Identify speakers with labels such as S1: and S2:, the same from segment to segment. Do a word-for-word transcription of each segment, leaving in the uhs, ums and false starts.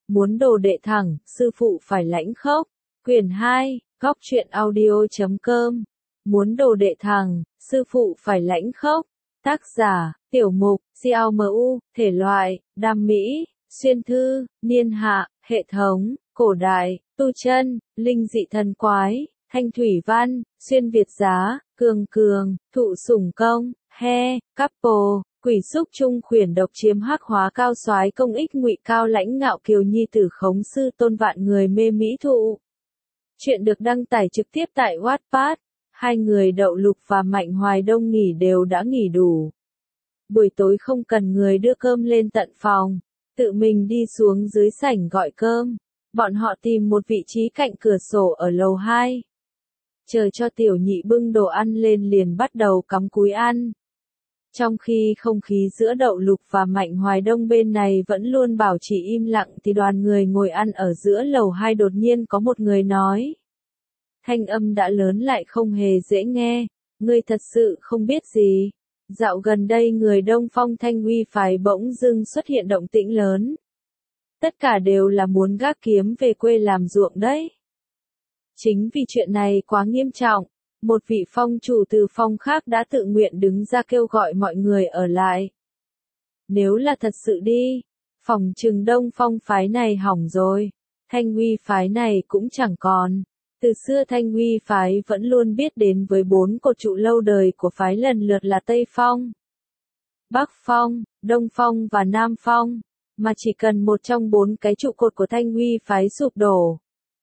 S1: Muốn đồ đệ thẳng, sư phụ phải lãnh khốc. Quyển hai, góc truyện audio chấm com. Muốn đồ đệ thẳng, sư phụ phải lãnh khốc. Tác giả, Tiểu Mục, xê lờ em u, thể loại, đam mỹ, xuyên thư, niên hạ, hệ thống, cổ đại, tu chân, linh dị thần quái, thanh thủy văn, xuyên Việt giá, cường cường, thụ sủng công, he, couple, quỷ xúc trung khuyển độc chiếm hắc hóa cao soái công ích ngụy cao lãnh ngạo kiều nhi tử khống sư tôn vạn người mê mỹ thụ. Chuyện được đăng tải trực tiếp tại Wattpad. Hai người Đậu Lục và Mạnh Hoài Đông nghỉ đều đã nghỉ đủ. Buổi tối không cần người đưa cơm lên tận phòng, tự mình đi xuống dưới sảnh gọi cơm. Bọn họ tìm một vị trí cạnh cửa sổ ở lầu hai. Chờ cho tiểu nhị bưng đồ ăn lên liền bắt đầu cắm cúi ăn. Trong khi không khí giữa Đậu Lục và Mạnh Hoài Đông bên này vẫn luôn bảo trì im lặng thì đoàn người ngồi ăn ở giữa lầu hai đột nhiên có một người nói. Thanh âm đã lớn lại không hề dễ nghe, ngươi thật sự không biết gì. Dạo gần đây người Đông Phong Thanh Huy phái bỗng dưng xuất hiện động tĩnh lớn. Tất cả đều là muốn gác kiếm về quê làm ruộng đấy. Chính vì chuyện này quá nghiêm trọng, một vị phong chủ từ phong khác đã tự nguyện đứng ra kêu gọi mọi người ở lại. Nếu là thật sự đi, phòng trừng Đông Phong phái này hỏng rồi, Thanh Huy phái này cũng chẳng còn. Từ xưa Thanh Huy phái vẫn luôn biết đến với bốn cột trụ lâu đời của phái lần lượt là Tây Phong, Bắc Phong, Đông Phong và Nam Phong, mà chỉ cần một trong bốn cái trụ cột của Thanh Huy phái sụp đổ,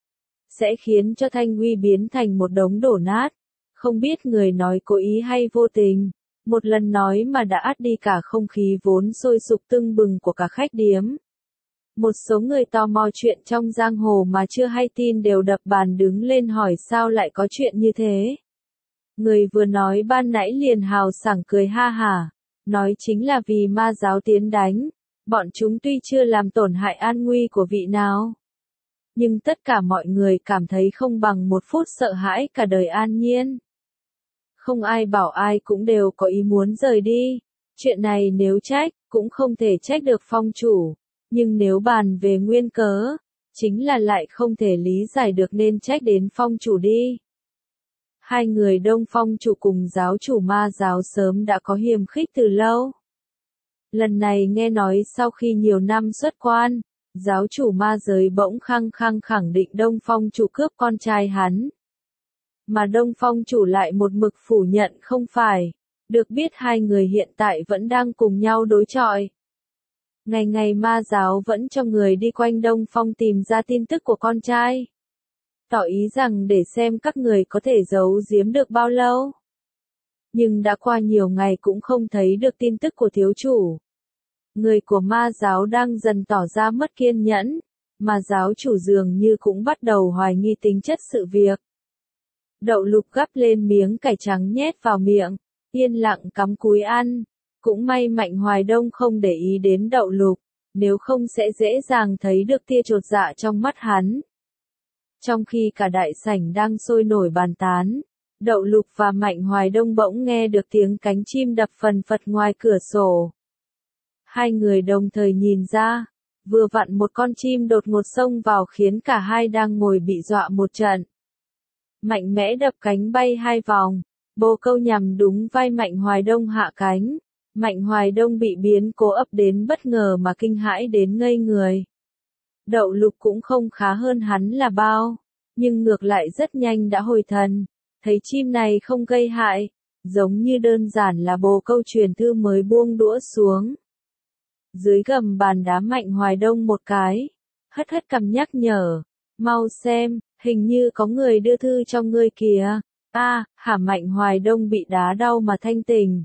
S1: sẽ khiến cho Thanh Huy biến thành một đống đổ nát. Không biết người nói cố ý hay vô tình, một lần nói mà đã át đi cả không khí vốn sôi sục tưng bừng của cả khách điếm. Một số người tò mò chuyện trong giang hồ mà chưa hay tin đều đập bàn đứng lên hỏi sao lại có chuyện như thế. Người vừa nói ban nãy liền hào sảng cười ha hả, nói chính là vì ma giáo tiến đánh, bọn chúng tuy chưa làm tổn hại an nguy của vị nào, nhưng tất cả mọi người cảm thấy không bằng một phút sợ hãi cả đời an nhiên. Không ai bảo ai cũng đều có ý muốn rời đi, chuyện này nếu trách, cũng không thể trách được phong chủ. Nhưng nếu bàn về nguyên cớ, chính là lại không thể lý giải được nên trách đến phong chủ đi. Hai người Đông Phong chủ cùng giáo chủ ma giáo sớm đã có hiềm khích từ lâu. Lần này nghe nói sau khi nhiều năm xuất quan, giáo chủ ma giới bỗng khăng khăng khẳng định Đông Phong chủ cướp con trai hắn. Mà Đông Phong chủ lại một mực phủ nhận không phải, được biết hai người hiện tại vẫn đang cùng nhau đối chọi. Ngày ngày ma giáo vẫn cho người đi quanh Đông Phong tìm ra tin tức của con trai. Tỏ ý rằng để xem các người có thể giấu giếm được bao lâu. Nhưng đã qua nhiều ngày cũng không thấy được tin tức của thiếu chủ. Người của ma giáo đang dần tỏ ra mất kiên nhẫn, mà giáo chủ dường như cũng bắt đầu hoài nghi tính chất sự việc. Đậu Lục gắp lên miếng cải trắng nhét vào miệng, yên lặng cắm cúi ăn. Cũng may Mạnh Hoài Đông không để ý đến Đậu Lục, nếu không sẽ dễ dàng thấy được tia chột dạ trong mắt hắn. Trong khi cả đại sảnh đang sôi nổi bàn tán, Đậu Lục và Mạnh Hoài Đông bỗng nghe được tiếng cánh chim đập phần phật ngoài cửa sổ. Hai người đồng thời nhìn ra, vừa vặn một con chim đột ngột xông vào khiến cả hai đang ngồi bị dọa một trận. Mạnh mẽ đập cánh bay hai vòng, bồ câu nhằm đúng vai Mạnh Hoài Đông hạ cánh. Mạnh Hoài Đông bị biến cố ập đến bất ngờ mà kinh hãi đến ngây người. Đậu Lục cũng không khá hơn hắn là bao, nhưng ngược lại rất nhanh đã hồi thần, thấy chim này không gây hại, giống như đơn giản là bồ câu truyền thư mới buông đũa xuống. Dưới gầm bàn đá Mạnh Hoài Đông một cái, hất hất cằm nhắc nhở, mau xem, hình như có người đưa thư cho ngươi kìa. A, à, hả Mạnh Hoài Đông bị đá đau mà thanh tỉnh.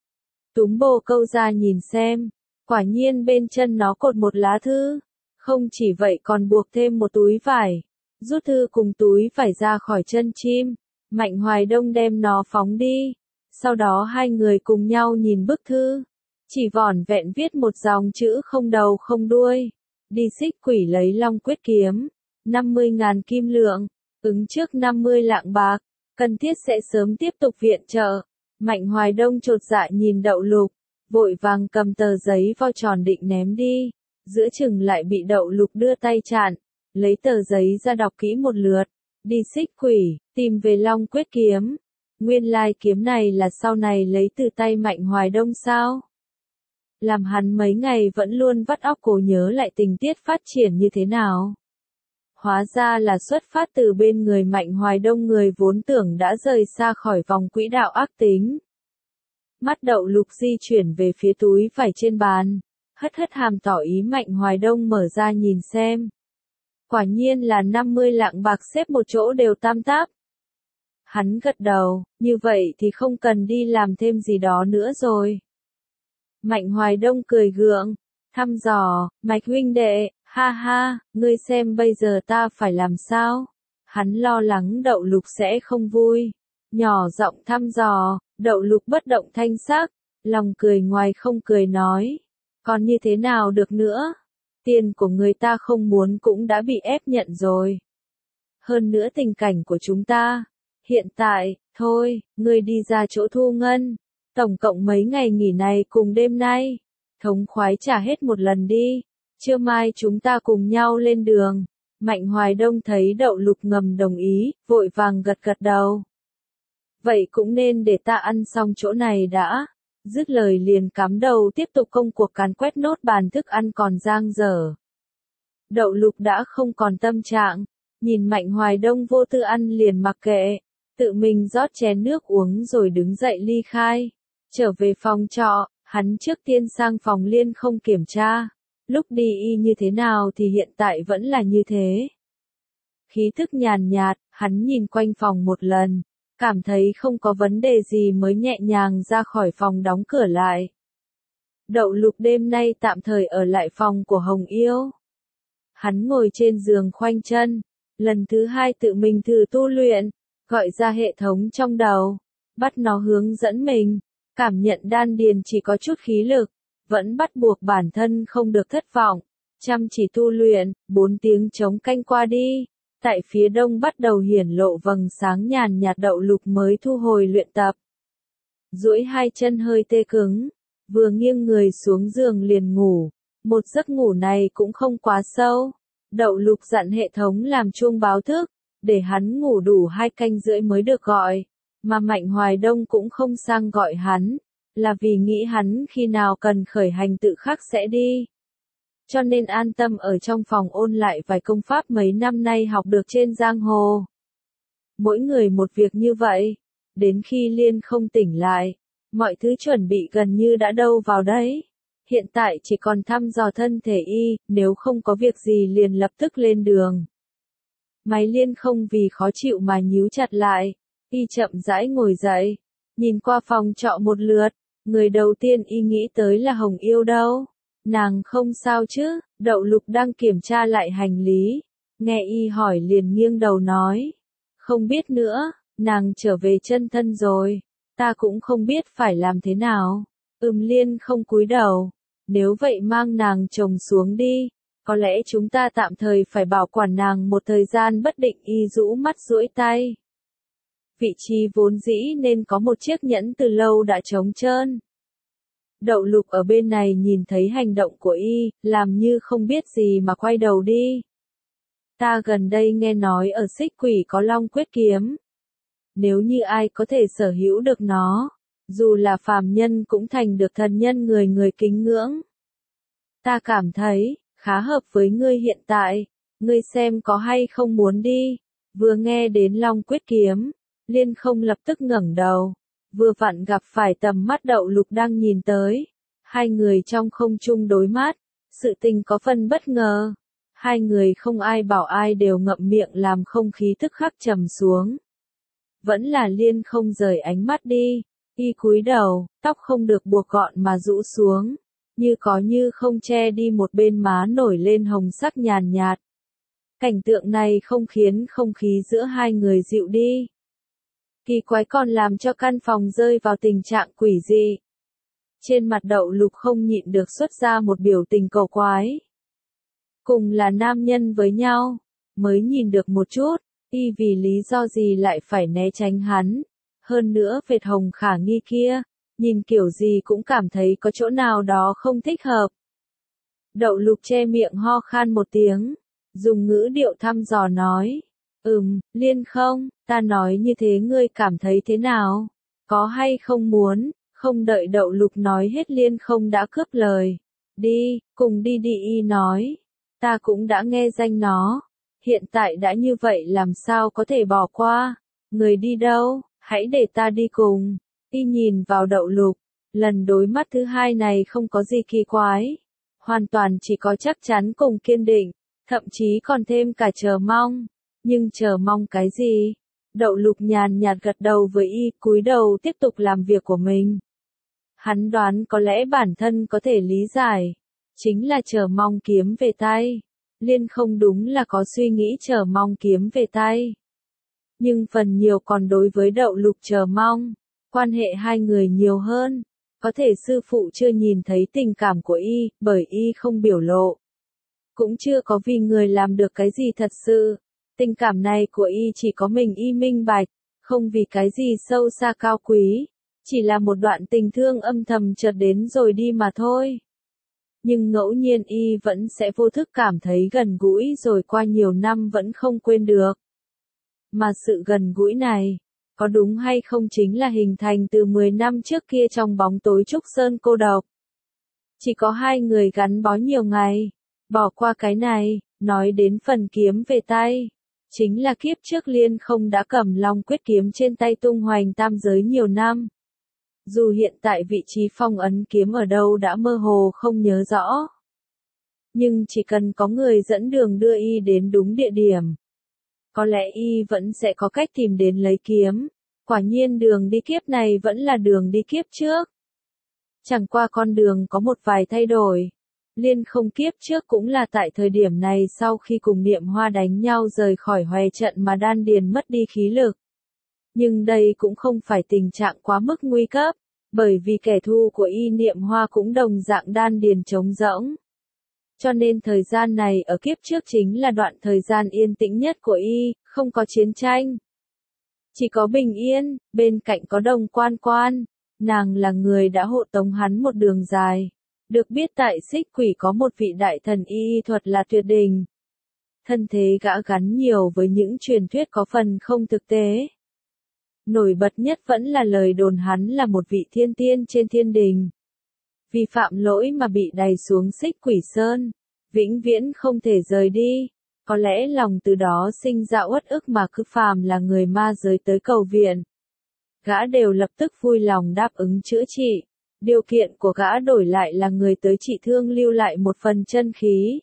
S1: Túm bồ câu ra nhìn xem, quả nhiên bên chân nó cột một lá thư, không chỉ vậy còn buộc thêm một túi vải, rút thư cùng túi vải ra khỏi chân chim, Mạnh Hoài Đông đem nó phóng đi, sau đó hai người cùng nhau nhìn bức thư, chỉ vỏn vẹn viết một dòng chữ không đầu không đuôi, đi xích quỷ lấy long quyết kiếm, năm mươi ngàn kim lượng, ứng trước năm mươi lạng bạc, cần thiết sẽ sớm tiếp tục viện trợ. Mạnh Hoài Đông chột dạ nhìn Đậu Lục, vội vàng cầm tờ giấy vo tròn định ném đi, giữa chừng lại bị Đậu Lục đưa tay chặn, lấy tờ giấy ra đọc kỹ một lượt, đi xích quỷ, tìm về Long Quyết kiếm. Nguyên lai kiếm này là sau này lấy từ tay Mạnh Hoài Đông sao? Làm hắn mấy ngày vẫn luôn vắt óc cố nhớ lại tình tiết phát triển như thế nào. Hóa ra là xuất phát từ bên người Mạnh Hoài Đông, người vốn tưởng đã rời xa khỏi vòng quỹ đạo ác tính. Mắt Đậu Lục di chuyển về phía túi phải trên bàn, hất hất hàm tỏ ý Mạnh Hoài Đông mở ra nhìn xem. Quả nhiên là năm mươi lạng bạc xếp một chỗ đều tam táp. Hắn gật đầu, như vậy thì không cần đi làm thêm gì đó nữa rồi. Mạnh Hoài Đông cười gượng, thăm dò, Mạch huynh đệ, ha ha, ngươi xem bây giờ ta phải làm sao? Hắn lo lắng Đậu Lục sẽ không vui. Nhỏ giọng thăm dò, Đậu Lục bất động thanh sắc, lòng cười ngoài không cười nói. Còn như thế nào được nữa? Tiền của người ta không muốn cũng đã bị ép nhận rồi. Hơn nữa tình cảnh của chúng ta. Hiện tại, thôi, ngươi đi ra chỗ thu ngân. Tổng cộng mấy ngày nghỉ này cùng đêm nay. Thống khoái trả hết một lần đi. Trưa mai chúng ta cùng nhau lên đường. Mạnh Hoài Đông thấy Đậu Lục ngầm đồng ý, vội vàng gật gật đầu. Vậy cũng nên để ta ăn xong chỗ này đã. Dứt lời liền cắm đầu tiếp tục công cuộc càn quét nốt bàn thức ăn còn dang dở. Đậu Lục đã không còn tâm trạng, nhìn Mạnh Hoài Đông vô tư ăn liền mặc kệ, tự mình rót chén nước uống rồi đứng dậy ly khai. Trở về phòng trọ, hắn trước tiên sang phòng Liên không kiểm tra. Lúc đi y như thế nào thì hiện tại vẫn là như thế. Khí thức nhàn nhạt, hắn nhìn quanh phòng một lần, cảm thấy không có vấn đề gì mới nhẹ nhàng ra khỏi phòng đóng cửa lại. Đậu Lục đêm nay tạm thời ở lại phòng của Hồng Yêu. Hắn ngồi trên giường khoanh chân, lần thứ hai tự mình thử tu luyện, gọi ra hệ thống trong đầu, bắt nó hướng dẫn mình, cảm nhận đan điền chỉ có chút khí lực, vẫn bắt buộc bản thân không được thất vọng, chăm chỉ tu luyện, bốn tiếng trống canh qua đi. Tại phía đông bắt đầu hiển lộ vầng sáng nhàn nhạt, Đậu Lục mới thu hồi luyện tập. Duỗi hai chân hơi tê cứng, vừa nghiêng người xuống giường liền ngủ, một giấc ngủ này cũng không quá sâu. Đậu Lục dặn hệ thống làm chuông báo thức, để hắn ngủ đủ hai canh rưỡi mới được gọi, mà Mạnh Hoài Đông cũng không sang gọi hắn, là vì nghĩ hắn khi nào cần khởi hành tự khắc sẽ đi. Cho nên an tâm ở trong phòng ôn lại vài công pháp mấy năm nay học được trên giang hồ. Mỗi người một việc như vậy, đến khi Liên không tỉnh lại, mọi thứ chuẩn bị gần như đã đâu vào đấy. Hiện tại chỉ còn thăm dò thân thể y, nếu không có việc gì liền lập tức lên đường. Máy Liên không vì khó chịu mà nhíu chặt lại, y chậm rãi ngồi dậy, nhìn qua phòng trọ một lượt, người đầu tiên y nghĩ tới là Hồng Yêu đâu. Nàng không sao chứ? Đậu Lục đang kiểm tra lại hành lý, nghe y hỏi liền nghiêng đầu nói. Không biết nữa, nàng trở về chân thân rồi, ta cũng không biết phải làm thế nào. Ừm Liên không cúi đầu, nếu vậy mang nàng chồng xuống đi, có lẽ chúng ta tạm thời phải bảo quản nàng một thời gian bất định. Y rũ mắt duỗi tay. Vị trí vốn dĩ nên có một chiếc nhẫn từ lâu đã trống trơn. Đậu Lục ở bên này nhìn thấy hành động của y, làm như không biết gì mà quay đầu đi. Ta gần đây nghe nói ở Xích Quỷ có Long Quyết kiếm. Nếu như ai có thể sở hữu được nó, dù là phàm nhân cũng thành được thần nhân người người kính ngưỡng. Ta cảm thấy, khá hợp với ngươi hiện tại, ngươi xem có hay không muốn đi. Vừa nghe đến Long Quyết kiếm, Liên không lập tức ngẩng đầu. Vừa vặn gặp phải tầm mắt Đậu Lục đang nhìn tới. Hai người trong không trung đối mắt, sự tình có phần bất ngờ. Hai người không ai bảo ai đều ngậm miệng làm không khí tức khắc trầm xuống. Vẫn là Liên không rời ánh mắt đi, y cúi đầu, tóc không được buộc gọn mà rũ xuống, như có như không che đi một bên má nổi lên hồng sắc nhàn nhạt. Cảnh tượng này không khiến không khí giữa hai người dịu đi. Kỳ quái còn làm cho căn phòng rơi vào tình trạng quỷ dị. Trên mặt Đậu Lục không nhịn được xuất ra một biểu tình cầu quái. Cùng là nam nhân với nhau, mới nhìn được một chút, y vì lý do gì lại phải né tránh hắn. Hơn nữa Việt Hồng khả nghi kia, nhìn kiểu gì cũng cảm thấy có chỗ nào đó không thích hợp. Đậu Lục che miệng ho khan một tiếng, dùng ngữ điệu thăm dò nói. Ừm, Liên không, ta nói như thế ngươi cảm thấy thế nào? Có hay không muốn? Không đợi Đậu Lục nói hết Liên không đã cướp lời. Đi, cùng đi đi y nói. Ta cũng đã nghe danh nó. Hiện tại đã như vậy làm sao có thể bỏ qua? Người đi đâu? Hãy để ta đi cùng. Y nhìn vào Đậu Lục. Lần đối mắt thứ hai này không có gì kỳ quái. Hoàn toàn chỉ có chắc chắn cùng kiên định. Thậm chí còn thêm cả chờ mong. Nhưng chờ mong cái gì? Đậu Lục nhàn nhạt gật đầu với y, cúi đầu tiếp tục làm việc của mình. Hắn đoán có lẽ bản thân có thể lý giải. Chính là chờ mong kiếm về tay. Liên không đúng là có suy nghĩ chờ mong kiếm về tay. Nhưng phần nhiều còn đối với Đậu Lục chờ mong. Quan hệ hai người nhiều hơn. Có thể sư phụ chưa nhìn thấy tình cảm của y, bởi y không biểu lộ. Cũng chưa có vì người làm được cái gì thật sự. Tình cảm này của y chỉ có mình y minh bạch, không vì cái gì sâu xa cao quý. Chỉ là một đoạn tình thương âm thầm chợt đến rồi đi mà thôi. Nhưng ngẫu nhiên y vẫn sẽ vô thức cảm thấy gần gũi rồi qua nhiều năm vẫn không quên được. Mà sự gần gũi này, có đúng hay không chính là hình thành từ mười năm trước kia trong bóng tối Trúc Sơn cô độc. Chỉ có hai người gắn bó nhiều ngày, bỏ qua cái này, nói đến phần kiếm về tay. Chính là kiếp trước Liên không đã cầm Long Quyết kiếm trên tay tung hoành tam giới nhiều năm. Dù hiện tại vị trí phong ấn kiếm ở đâu đã mơ hồ không nhớ rõ. Nhưng chỉ cần có người dẫn đường đưa y đến đúng địa điểm. Có lẽ y vẫn sẽ có cách tìm đến lấy kiếm. Quả nhiên đường đi kiếp này vẫn là đường đi kiếp trước. Chẳng qua con đường có một vài thay đổi. Liên không kiếp trước cũng là tại thời điểm này sau khi cùng Niệm Hoa đánh nhau rời khỏi hoè trận mà đan điền mất đi khí lực. Nhưng đây cũng không phải tình trạng quá mức nguy cấp, bởi vì kẻ thù của y Niệm Hoa cũng đồng dạng đan điền trống rỗng. Cho nên thời gian này ở kiếp trước chính là đoạn thời gian yên tĩnh nhất của y, không có chiến tranh. Chỉ có bình yên, bên cạnh có Đồng Quan Quan, nàng là người đã hộ tống hắn một đường dài. Được biết tại Xích Quỷ có một vị đại thần y y thuật là tuyệt đỉnh. Thân thế gã gắn nhiều với những truyền thuyết có phần không thực tế. Nổi bật nhất vẫn là lời đồn hắn là một vị thiên tiên trên thiên đình. Vì phạm lỗi mà bị đày xuống Xích Quỷ Sơn, vĩnh viễn không thể rời đi. Có lẽ lòng từ đó sinh ra uất ức mà cứ phàm là người ma giới tới cầu viện. Gã đều lập tức vui lòng đáp ứng chữa trị. Điều kiện của gã đổi lại là người tới trị thương lưu lại một phần chân khí.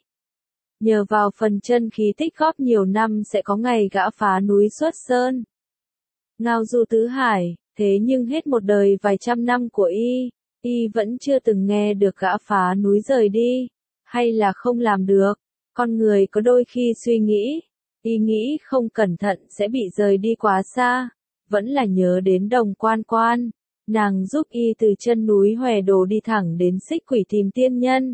S1: Nhờ vào phần chân khí tích góp nhiều năm sẽ có ngày gã phá núi xuất sơn. Ngao du tứ hải, thế nhưng hết một đời vài trăm năm của y, y vẫn chưa từng nghe được gã phá núi rời đi, hay là không làm được. Con người có đôi khi suy nghĩ, y nghĩ không cẩn thận sẽ bị rời đi quá xa, vẫn là nhớ đến Đồng Quan Quan. Nàng giúp y từ chân núi Hòe Đồ đi thẳng đến Xích Quỷ tìm tiên nhân.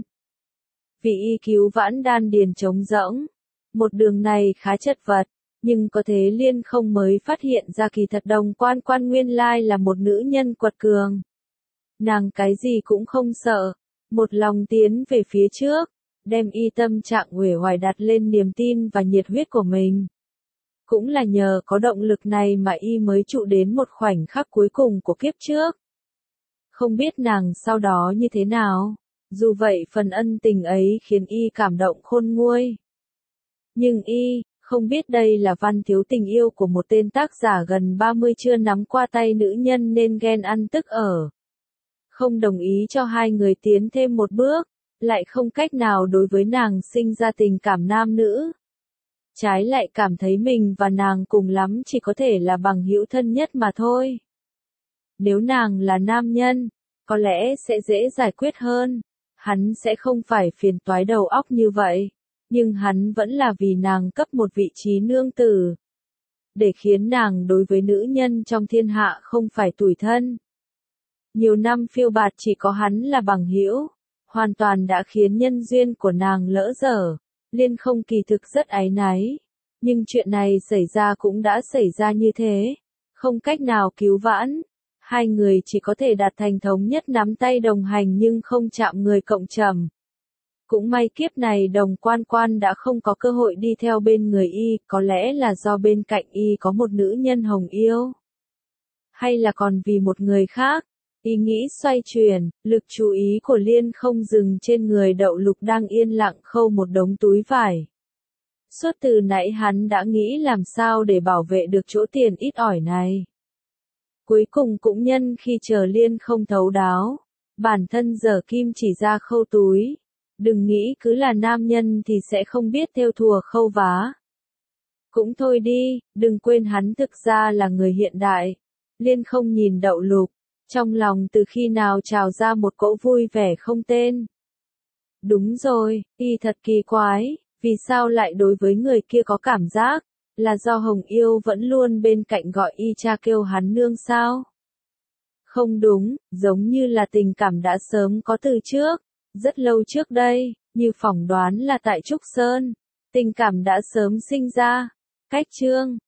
S1: Vì y cứu vãn đan điền trống rỗng. Một đường này khá chật vật, nhưng có thế Liên không mới phát hiện ra kỳ thật Đồng Quan Quan nguyên lai là một nữ nhân quật cường. Nàng cái gì cũng không sợ, một lòng tiến về phía trước, đem y tâm trạng uể oải đặt lên niềm tin và nhiệt huyết của mình. Cũng là nhờ có động lực này mà y mới trụ đến một khoảnh khắc cuối cùng của kiếp trước. Không biết nàng sau đó như thế nào, dù vậy phần ân tình ấy khiến y cảm động khôn nguôi. Nhưng y, không biết đây là văn thiếu tình yêu của một tên tác giả gần ba mươi chưa nắm qua tay nữ nhân nên ghen ăn tức ở. Không đồng ý cho hai người tiến thêm một bước, lại không cách nào đối với nàng sinh ra tình cảm nam nữ. Trái lại cảm thấy mình và nàng cùng lắm chỉ có thể là bằng hữu thân nhất mà thôi. Nếu nàng là nam nhân, có lẽ sẽ dễ giải quyết hơn. Hắn sẽ không phải phiền toái đầu óc như vậy. Nhưng hắn vẫn là vì nàng cấp một vị trí nương tử. Để khiến nàng đối với nữ nhân trong thiên hạ không phải tủi thân. Nhiều năm phiêu bạt chỉ có hắn là bằng hữu. Hoàn toàn đã khiến nhân duyên của nàng lỡ dở. Liên không kỳ thực rất áy náy. Nhưng chuyện này xảy ra cũng đã xảy ra như thế. Không cách nào cứu vãn. Hai người chỉ có thể đạt thành thống nhất nắm tay đồng hành nhưng không chạm người cộng trầm. Cũng may kiếp này Đồng Quan Quan đã không có cơ hội đi theo bên người y, có lẽ là do bên cạnh y có một nữ nhân hồng yêu. Hay là còn vì một người khác. Ý nghĩ xoay chuyển, lực chú ý của Liên không dừng trên người Đậu Lục đang yên lặng khâu một đống túi vải. Suốt từ nãy hắn đã nghĩ làm sao để bảo vệ được chỗ tiền ít ỏi này. Cuối cùng cũng nhân khi chờ Liên không thấu đáo, bản thân giở kim chỉ ra khâu túi. Đừng nghĩ cứ là nam nhân thì sẽ không biết thêu thùa khâu vá. Cũng thôi đi, đừng quên hắn thực ra là người hiện đại. Liên không nhìn Đậu Lục, trong lòng từ khi nào trào ra một cỗ vui vẻ không tên. Đúng rồi, y thật kỳ quái, vì sao lại đối với người kia có cảm giác, là do Hồng Yêu vẫn luôn bên cạnh gọi y cha kêu hắn nương sao? Không đúng, giống như là tình cảm đã sớm có từ trước, rất lâu trước đây, như phỏng đoán là tại Trúc Sơn, tình cảm đã sớm sinh ra. Cách chương